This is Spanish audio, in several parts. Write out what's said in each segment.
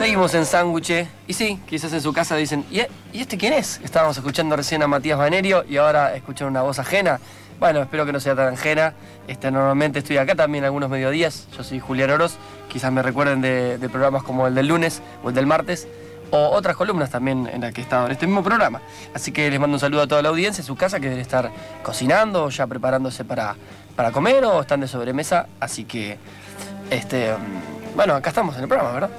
Seguimos en Sándwich. Y sí, quizás en su casa dicen, ¿y este quién es? Estábamos escuchando recién a Matías Banerio y ahora escuchan una voz ajena. Bueno, espero que no sea tan ajena. Normalmente estoy acá también algunos mediodías. Yo soy Julián Oroz. Quizás me recuerden de programas como el del lunes o el del martes. O otras columnas también en las que he estado en este mismo programa. Así que les mando un saludo a toda la audiencia en su casa que deben estar cocinando o ya preparándose para comer o están de sobremesa. Así que, bueno, acá estamos en el programa, ¿verdad?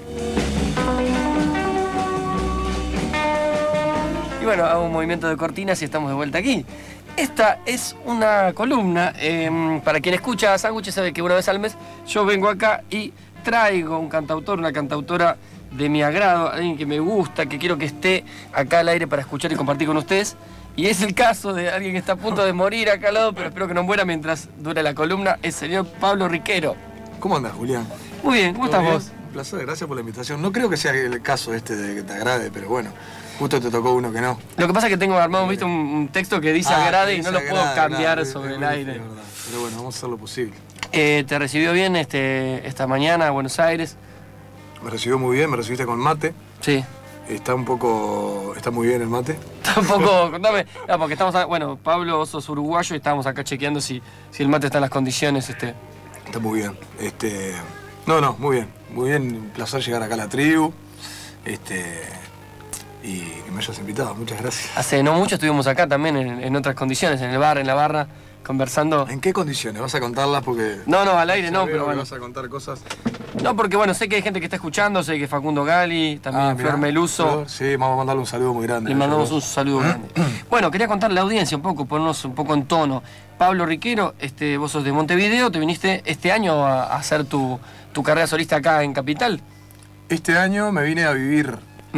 Y bueno, hago un movimiento de cortinas y estamos de vuelta aquí. Esta es una columna, para quien escucha Sándwich sabe que una vez al mes yo vengo acá y traigo un cantautor, una cantautora de mi agrado, alguien que me gusta, que quiero que esté acá al aire para escuchar y compartir con ustedes. Y es el caso de alguien que está a punto de morir acá al lado, pero espero que no muera mientras dure la columna, el señor Pablo Riquero. ¿Cómo andas, Julián? Muy bien, ¿cómo estás vos? Un placer, gracias por la invitación. No creo que sea el caso de que te agrade, pero bueno, justo te tocó uno que no. Lo que pasa es que tengo armado, viste, un texto que dice agrade y no lo puedo cambiar sobre el aire. Pero bueno, vamos a hacer lo posible. ¿Te recibió bien esta mañana a Buenos Aires? Me recibió muy bien, me recibiste con mate. Sí. Está muy bien el mate. Tampoco, contame, porque estamos, bueno, Pablo, vos sos uruguayo y estábamos acá chequeando si el mate está en las condiciones, Está muy bien, No, muy bien, un placer llegar acá a la tribu, y que me hayas invitado, muchas gracias. Hace no mucho estuvimos acá también en otras condiciones, en el bar, en la barra, conversando. ¿En qué condiciones? ¿Vas a contarlas? Porque... No, al aire no, pero bueno. ¿Vas a contar cosas? No, porque bueno, sé que hay gente que está escuchando, sé que Facundo Gali, también Flor Meluso. Sí, vamos a mandarle un saludo muy grande. Le mandamos un saludo grande. Bueno, quería contarle a la audiencia un poco, ponernos un poco en tono. Pablo Riquero, vos sos de Montevideo, te viniste este año a hacer tu carrera solista acá en Capital. Este año me vine a vivir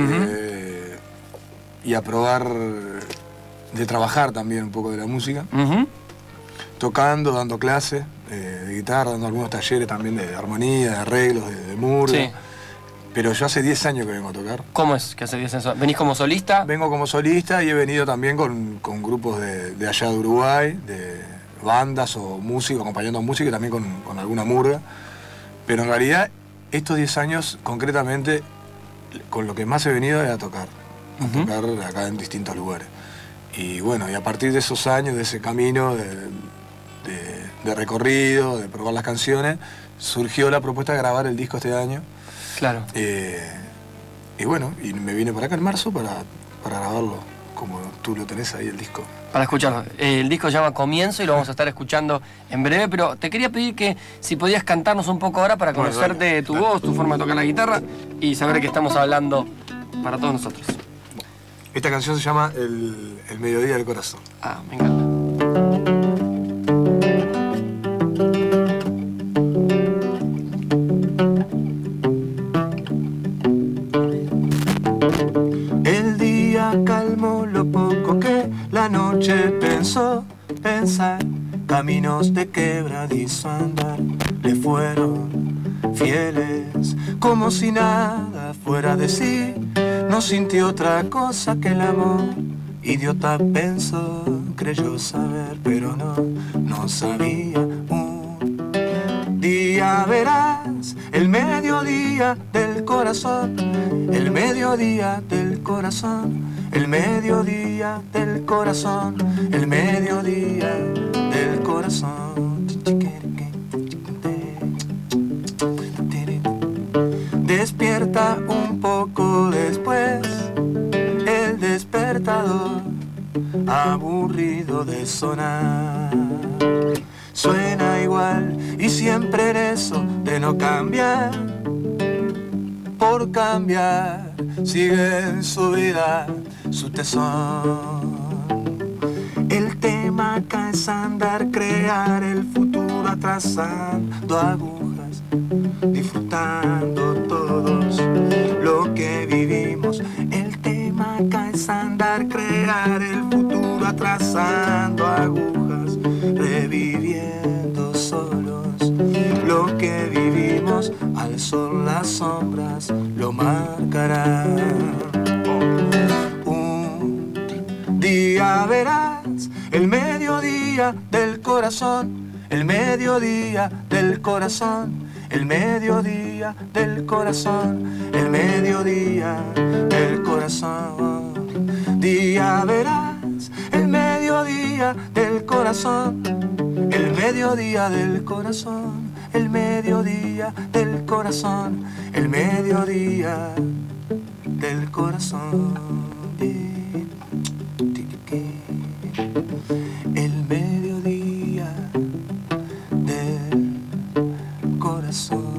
y a probar de trabajar también un poco de la música. Tocando, dando clases de guitarra, dando algunos talleres también de armonía, de arreglos, de murga. Sí. Pero yo hace 10 años que vengo a tocar. ¿Cómo es que hace 10 años? ¿Venís como solista? Vengo como solista y he venido también con grupos de allá de Uruguay, de bandas o músicos, acompañando a música y también con alguna murga. Pero en realidad, estos 10 años, concretamente, con lo que más he venido es a tocar. A tocar acá en distintos lugares. Y bueno, y a partir de esos años, de ese camino de recorrido, de probar las canciones, surgió la propuesta de grabar el disco este año. Claro. Y bueno, y me vine para acá en marzo para grabarlo, como tú lo tenés ahí el disco. Para escucharlo. El disco se llama Comienzo y lo vamos a estar escuchando en breve, pero te quería pedir que si podías cantarnos un poco ahora para conocerte tu voz, tu forma de tocar la guitarra y saber de qué estamos hablando para todos nosotros. Esta canción se llama El Mediodía del Corazón. Ah, me encanta. El día calmó lo poco que la noche pensó pensar. Caminos de quebradizo andar le fueron fieles, como si nada fuera de sí. No sintió otra cosa que el amor. Idiota pensó, creyó saber, pero no sabía. Un día verás el mediodía del corazón, el mediodía del corazón, el mediodía del corazón, el mediodía del corazón. Despierta un poco después el despertador, aburrido de sonar. Suena igual y siempre en eso de no cambiar. Por cambiar sigue en su vida su tesón. El tema acá es andar, crear el futuro atrasando agujas, disfrutando todos lo que vivimos. El tema acá es andar, crear el futuro atrasando agujas, reviviendo solos lo que vivimos. Al sol las sombras lo marcarán. Un día verás el mediodía del corazón, el mediodía del corazón, el mediodía del corazón, el mediodía del corazón. Día verás, el mediodía del corazón, el mediodía del corazón, el mediodía del corazón, el mediodía del corazón. El mediodía del corazón.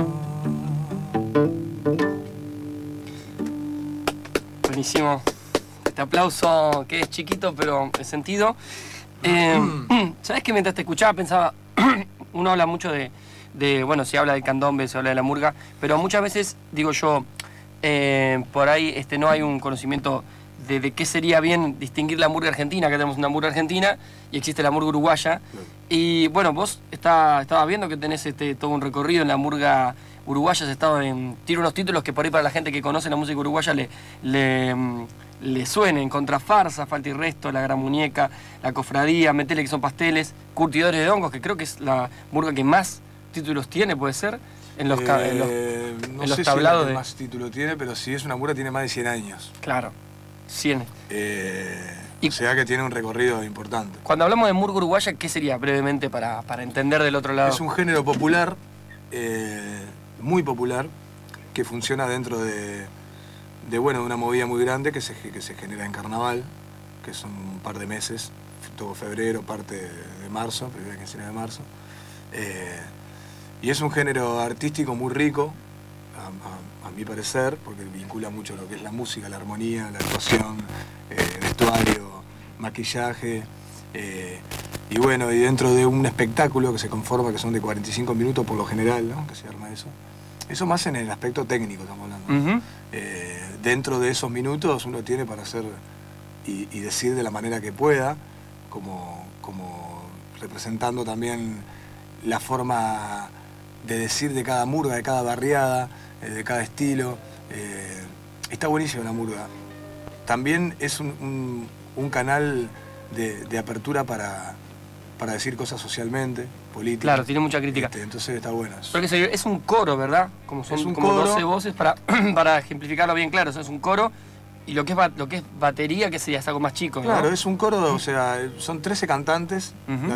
Buenísimo. Este aplauso que es chiquito pero es sentido. ¿Sabes que mientras te escuchaba pensaba, uno habla mucho de, bueno, se habla del candombe, se habla de la murga, pero muchas veces, digo yo, por ahí no hay un conocimiento de qué sería bien distinguir la murga argentina, que tenemos una murga argentina y existe la murga uruguaya. Y bueno, vos estabas viendo que tenés todo un recorrido en la murga uruguaya, has estado tiene unos títulos que por ahí para la gente que conoce la música uruguaya le suenen: Contrafarsa, Falta y Resto, La Gran Muñeca, La Cofradía, Metele que son pasteles, Curtidores de Hongos, que creo que es la murga que más títulos tiene, puede ser, en los no sé tablados si es la que más título tiene, pero si es una murga tiene más de 100 años. Claro, 100. O sea que tiene un recorrido importante. Cuando hablamos de murga uruguaya, ¿qué sería brevemente para entender del otro lado? Es un género popular, muy popular, que funciona dentro de una movida muy grande que se genera en carnaval, que son un par de meses, todo febrero, parte de marzo, primera quincena de marzo. Y es un género artístico muy rico, a mi parecer, porque vincula mucho lo que es la música, la armonía, la actuación, vestuario, maquillaje. Y bueno, y dentro de un espectáculo que se conforma, que son de 45 minutos por lo general, ¿no?, que se arma eso. Eso más en el aspecto técnico estamos hablando. Dentro de esos minutos uno tiene para hacer y decir de la manera que pueda, como representando también la forma de decir de cada murga, de cada barriada, de cada estilo. Está buenísima la murga. También es un canal de apertura para decir cosas socialmente, políticas. Claro, tiene mucha crítica. Entonces está bueno. Porque es un coro, ¿verdad? Como son como coro. 12 voces para ejemplificarlo bien claro. O sea, es un coro. Y lo que es batería, que sería algo más chico, ¿no? Claro, es un coro, o sea, son 13 cantantes.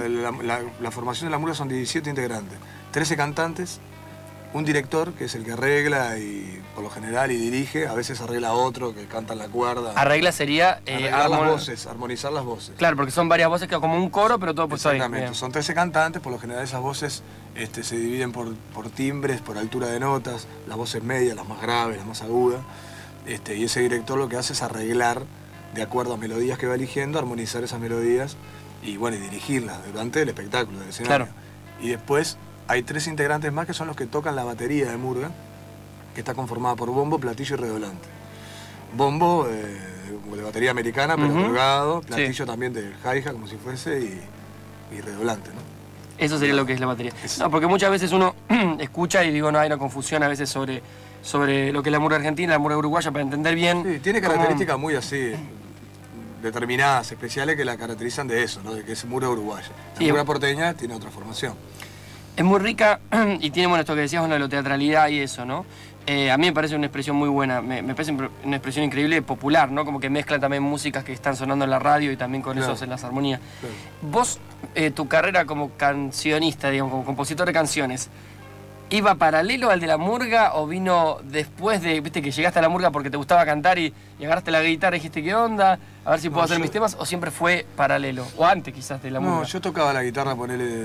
La formación de la murga son 17 integrantes. 13 cantantes, un director, que es el que arregla y por lo general y dirige, a veces arregla otro que canta en la cuerda. Arregla sería las voces, armonizar las voces. Claro, porque son varias voces, que como un coro, pero todo puesto ahí. Exactamente, son 13 cantantes, por lo general esas voces se dividen por timbres, por altura de notas, las voces medias, las más graves, las más agudas. Y ese director lo que hace es arreglar de acuerdo a melodías que va eligiendo, armonizar esas melodías y bueno, y dirigirlas durante el espectáculo, del escenario. Claro. Y después hay 3 integrantes más que son los que tocan la batería de murga, que está conformada por bombo, platillo y redoblante. Bombo de batería americana, pero colgado, platillo también del hi-hat como si fuese y redoblante, ¿no? Eso sería lo que es la batería. No, porque muchas veces uno escucha y digo, no, hay una confusión a veces sobre lo que es la murga argentina, la murga uruguaya, para entender bien. Sí, tiene características muy así, determinadas, especiales, que la caracterizan de eso, ¿no?, de que es murga uruguaya. La murga porteña tiene otra formación. Es muy rica y tiene, bueno, esto que decías, bueno, la teatralidad y eso, ¿no? A mí me parece una expresión muy buena, me parece una expresión increíble, popular, ¿no? Como que mezcla también músicas que están sonando en la radio y también con esos en las armonías. Claro. Vos, tu carrera como cancionista, digamos, como compositor de canciones, ¿iba paralelo al de la murga o vino después de, viste, que llegaste a la murga porque te gustaba cantar y agarraste la guitarra y dijiste, ¿qué onda? A ver si puedo hacer mis temas, o siempre fue paralelo? O antes quizás de la murga. No, yo tocaba la guitarra,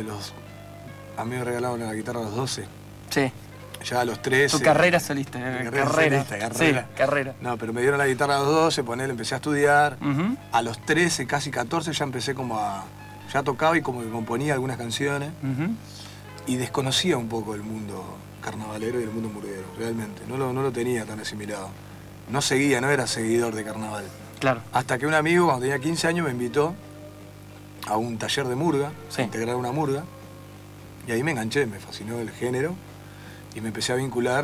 a mí me regalaron la guitarra a los 12. Sí. Ya a los 13. Tu carrera solista. Carrera. Sí, carrera. No, pero me dieron la guitarra a los 12, empecé a estudiar. A los 13, casi 14, ya empecé ya tocaba y como que componía algunas canciones. Y desconocía un poco el mundo carnavalero y el mundo murguero, realmente. No lo tenía tan asimilado. No era seguidor de carnaval. Claro. Hasta que un amigo, cuando tenía 15 años, me invitó a un taller de murga, a integrar una murga. Y ahí me enganché, me fascinó el género y me empecé a vincular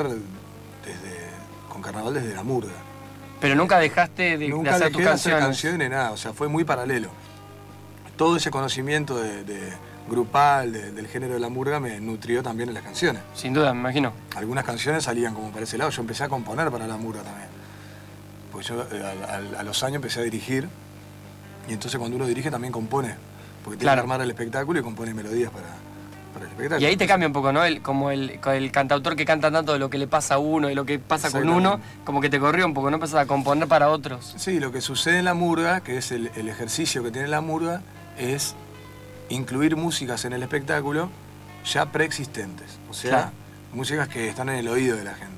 con carnaval desde la murga. Pero nunca dejaste de nunca hacer tus canciones. Nunca canciones, nada, o sea, fue muy paralelo. Todo ese conocimiento de grupal del género de la murga me nutrió también en las canciones. Sin duda, me imagino. Algunas canciones salían como para ese lado. Yo empecé a componer para la murga también. Porque yo a los años empecé a dirigir. Y entonces cuando uno dirige también compone. Porque tiene que armar el espectáculo y compone melodías para el espectáculo. Y ahí te cambia un poco, ¿no? Como el cantautor que canta tanto de lo que le pasa a uno y lo que pasa con uno, como que te corrió un poco, ¿no? Empezás a componer para otros. Sí, lo que sucede en la murga, que es el ejercicio que tiene la murga, es incluir músicas en el espectáculo ya preexistentes. O sea, músicas que están en el oído de la gente.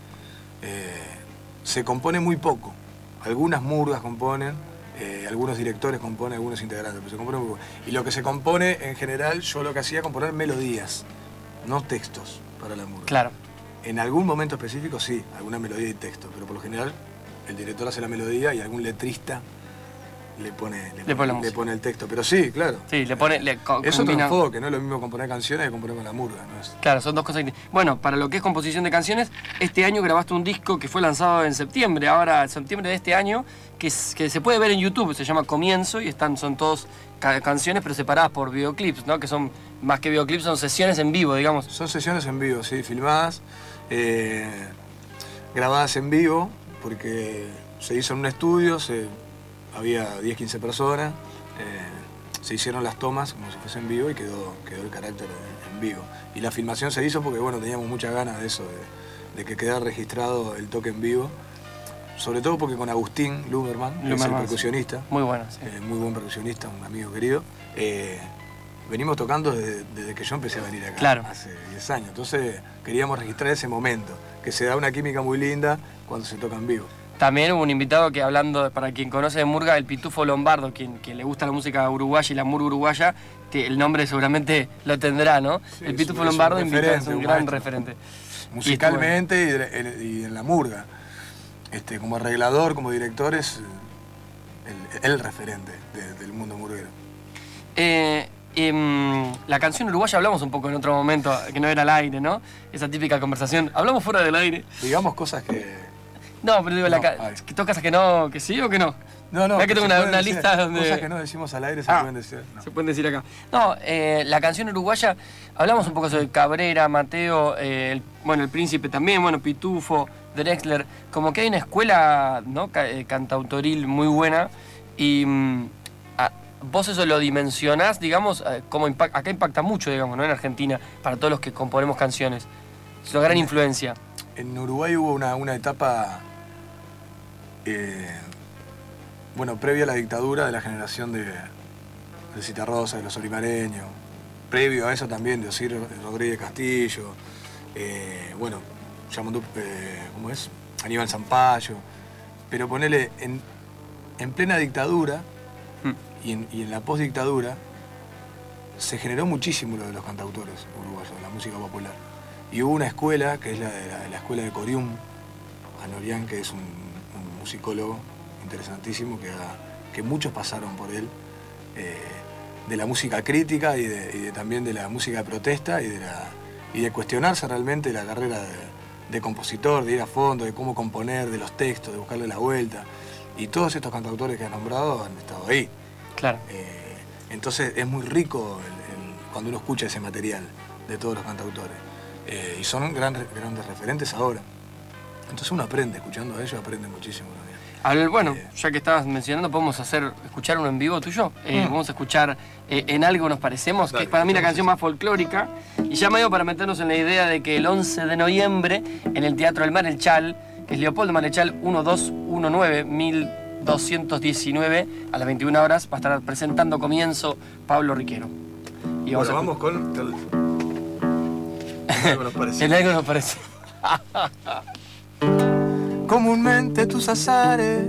Se compone muy poco. Algunas murgas componen, algunos directores componen, algunos integrantes, pero se compone muy poco. Y lo que se compone, en general, yo lo que hacía era componer melodías, no textos para la murga. Claro. En algún momento específico, sí, alguna melodía y texto, pero por lo general el director hace la melodía y algún letrista le pone el texto. Pero sí, claro. Sí, le pone... Es otro enfoque, no es lo mismo componer canciones que componer con la murga, ¿no? Claro, son dos cosas distintas. Bueno, para lo que es composición de canciones, este año grabaste un disco que fue lanzado en septiembre, ahora en septiembre de este año, que se puede ver en YouTube, se llama Comienzo, y son todos canciones pero separadas por videoclips, ¿no? Que son, más que videoclips, son sesiones en vivo, digamos. Son sesiones en vivo, sí, filmadas, grabadas en vivo, porque se hizo en un estudio, había 10, 15 personas, se hicieron las tomas como si fuese en vivo y quedó el carácter en vivo. Y la filmación se hizo porque, bueno, teníamos muchas ganas de eso, de que quedara registrado el toque en vivo. Sobre todo porque con Agustín Lumerman, que es el percusionista. Muy bueno, sí. Muy buen percusionista, un amigo querido. Venimos tocando desde que yo empecé a venir acá, claro, hace 10 años. Entonces queríamos registrar ese momento, que se da una química muy linda cuando se toca en vivo. También hubo un invitado que, hablando, para quien conoce de murga, el Pitufo Lombardo, quien le gusta la música uruguaya y la murga uruguaya, el nombre seguramente lo tendrá, ¿no? Sí, el Pitufo Lombardo es un gran referente. Musicalmente y en la murga. Como arreglador, como director, es el referente del mundo murguero. La canción uruguaya hablamos un poco en otro momento, que no era al aire, ¿no? Esa típica conversación. Hablamos fuera del aire. Digamos cosas que... No, pero digo, que tocas que no, que sí o que no. No. Es que tengo una lista donde... Cosas que no decimos al aire se pueden decir. No. Se pueden decir acá. No, la canción uruguaya, hablamos un poco sobre Cabrera, Mateo, el Príncipe también, Pitufo, Drexler. Como que hay una escuela, ¿no? Cantautoril muy buena. Y vos eso lo dimensionás, digamos, como acá impacta mucho, digamos, ¿no? En Argentina, para todos los que componemos canciones. Es una gran influencia. En Uruguay hubo una etapa... previa a la dictadura, de la generación de Citarrosa, de los olimareños, previo a eso también de Osir Rodríguez Castillo, Aníbal Zampayo, pero ponele en plena dictadura y en la postdictadura se generó muchísimo lo de los cantautores uruguayos, la música popular. Y hubo una escuela, que es la escuela de Corium, Anorián, que es un musicólogo interesantísimo, que muchos pasaron por él, de la música crítica y también de la música de protesta y de cuestionarse realmente la carrera de compositor, de ir a fondo, de cómo componer, de los textos, de buscarle la vuelta. Y todos estos cantautores que han nombrado han estado ahí. Claro. Entonces es muy rico cuando uno escucha ese material de todos los cantautores. Y son grandes referentes ahora. Entonces uno aprende, escuchando a ellos, aprende muchísimo también. Ya que estabas mencionando, podemos escuchar uno en vivo tuyo. Vamos a escuchar En Algo Nos Parecemos, que es para mí la canción más folclórica. Y ya medio para meternos en la idea de que el 11 de noviembre, en el Teatro del Marechal, que es Leopoldo Marechal 1219, 1219, a las 21 horas, va a estar presentando Comienzo Pablo Riquero. Y vamos con... En Algo Nos Parece. En Algo Nos Parece. Comúnmente tus azares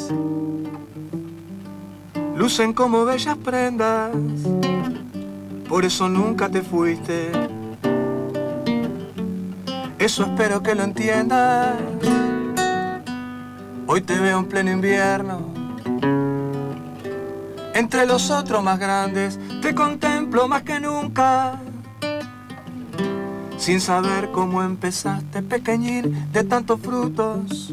lucen como bellas prendas, por eso nunca te fuiste. Eso espero que lo entiendas. Hoy te veo en pleno invierno, entre los otros más grandes, te contemplo más que nunca. Sin saber cómo empezaste, pequeñín, de tantos frutos.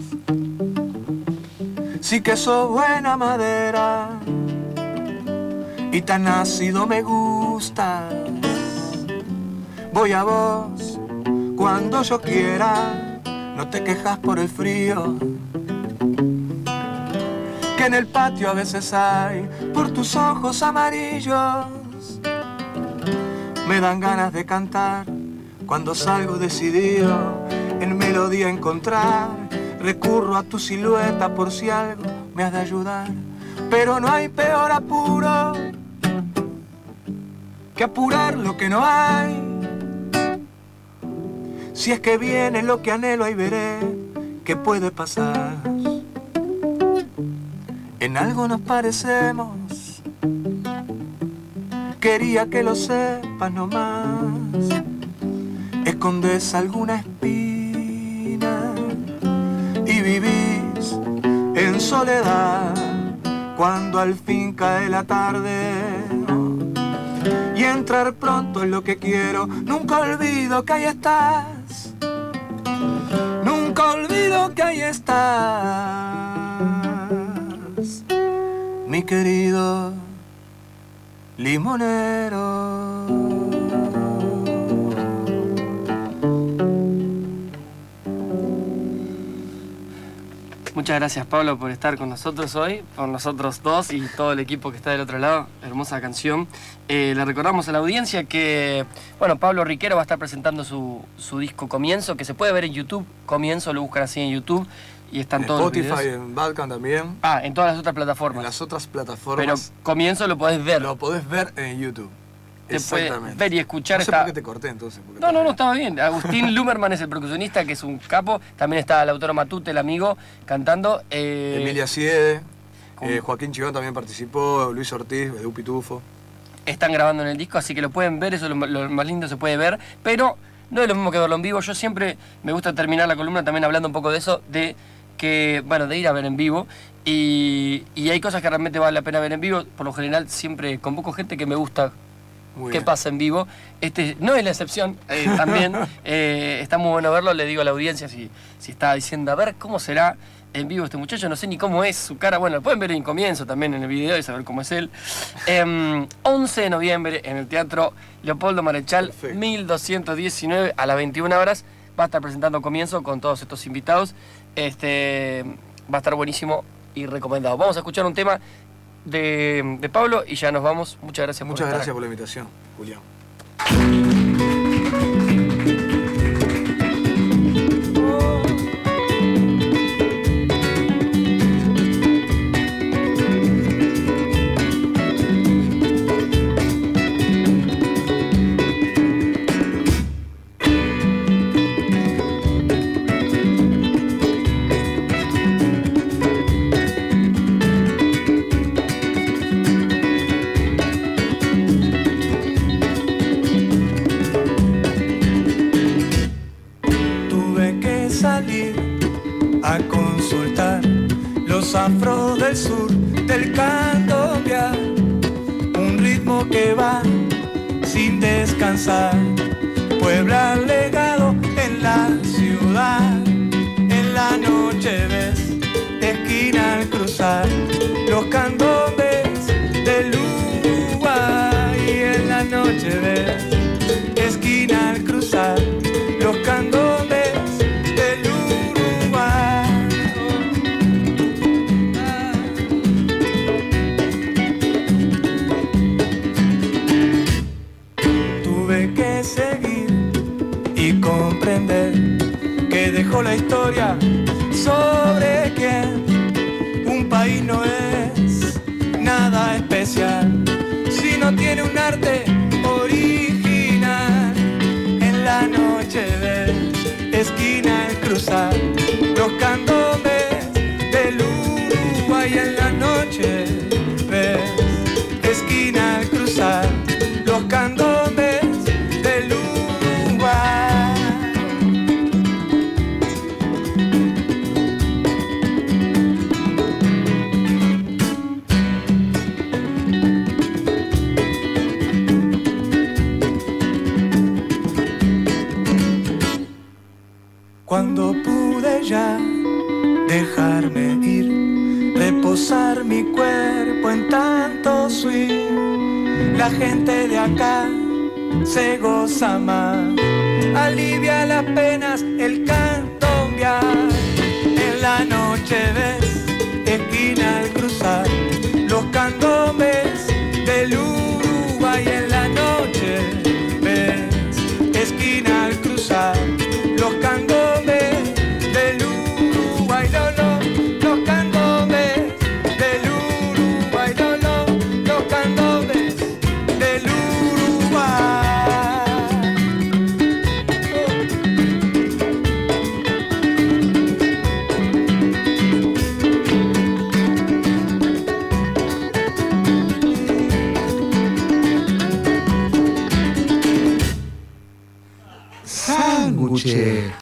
Sí que sos buena madera y tan ácido me gustas. voy a vos cuando yo quiera, no te quejas por el frío que en el patio a veces hay por tus ojos amarillos. Me dan ganas de cantar cuando salgo decidido en melodía encontrar. Recurro a tu silueta por si algo me has de ayudar. Pero no hay peor apuro que apurar lo que no hay. Si es que viene lo que anhelo, ahí veré qué puede pasar. En algo nos parecemos, quería que lo sepas nomás. Escondes alguna espina y vivís en soledad cuando al fin cae la tarde. Y entrar pronto es lo que quiero, nunca olvido que ahí estás. Nunca olvido que ahí estás, mi querido limonero. Muchas gracias, Pablo, por estar con nosotros hoy, por nosotros dos y todo el equipo que está del otro lado. Hermosa canción. Le recordamos a la audiencia que, bueno, Pablo Riquero va a estar presentando su disco Comienzo, que se puede ver en YouTube. Comienzo, lo buscan así en YouTube y están todos Spotify, los videos. en Bandcamp también. En todas las otras plataformas. En las otras plataformas. Pero Comienzo lo podés ver. Lo podés ver en YouTube. Te puedes ver y escuchar. No sé por qué te corté entonces. No, estaba bien. Agustín Lumerman es el percusionista, que es un capo. También está Lautaro Matute, el amigo, cantando. Emilia Siede, Joaquín Chiván también participó, Luis Ortiz, Edu Pitufo. Están grabando en el disco, así que lo pueden ver, eso es lo más lindo, se puede ver. Pero no es lo mismo que verlo en vivo. Yo siempre me gusta terminar la columna también hablando un poco de eso, de ir a ver en vivo. Y hay cosas que realmente vale la pena ver en vivo. Por lo general siempre convoco gente que me gusta que pasa en vivo. Este no es la excepción, también está muy bueno verlo. Le digo a la audiencia si está diciendo, a ver cómo será en vivo este muchacho, no sé ni cómo es su cara. Bueno, lo pueden ver en Comienzo también en el video y saber cómo es él. 11 de noviembre en el Teatro Leopoldo Marechal. Perfecto. 1219 a las 21 horas va a estar presentando Comienzo con todos estos invitados. Va a estar buenísimo y recomendado. Vamos a escuchar un tema de Pablo y ya nos vamos. Muchas gracias por estar. Muchas gracias por la invitación, Julián. Afro del sur del candomblé, un ritmo que va sin descansar. Puebla legado en la ciudad, en la noche ves esquina al cruzar los candombes del Uruguay. En la noche ves esquina al cruzar los candombes del Uruguay. Comprender que dejó la historia sobre quien un país no es nada especial si no tiene un arte original. En la noche ves esquina al cruzar los candombes del Uruguay. En la noche ves esquina al cruzar los candombes del Uruguay. Cuando pude ya dejarme ir, reposar mi cuerpo en tanto swing, la gente de acá se goza más. Alivia las penas el candombear. En la noche ves, esquina al cruzar, los candombes del Uruguay. En la noche ves, esquina al cruzar, los candombes del Uruguay. Los candombes del Uruguay. Los candombes del Uruguay. Sándwiches.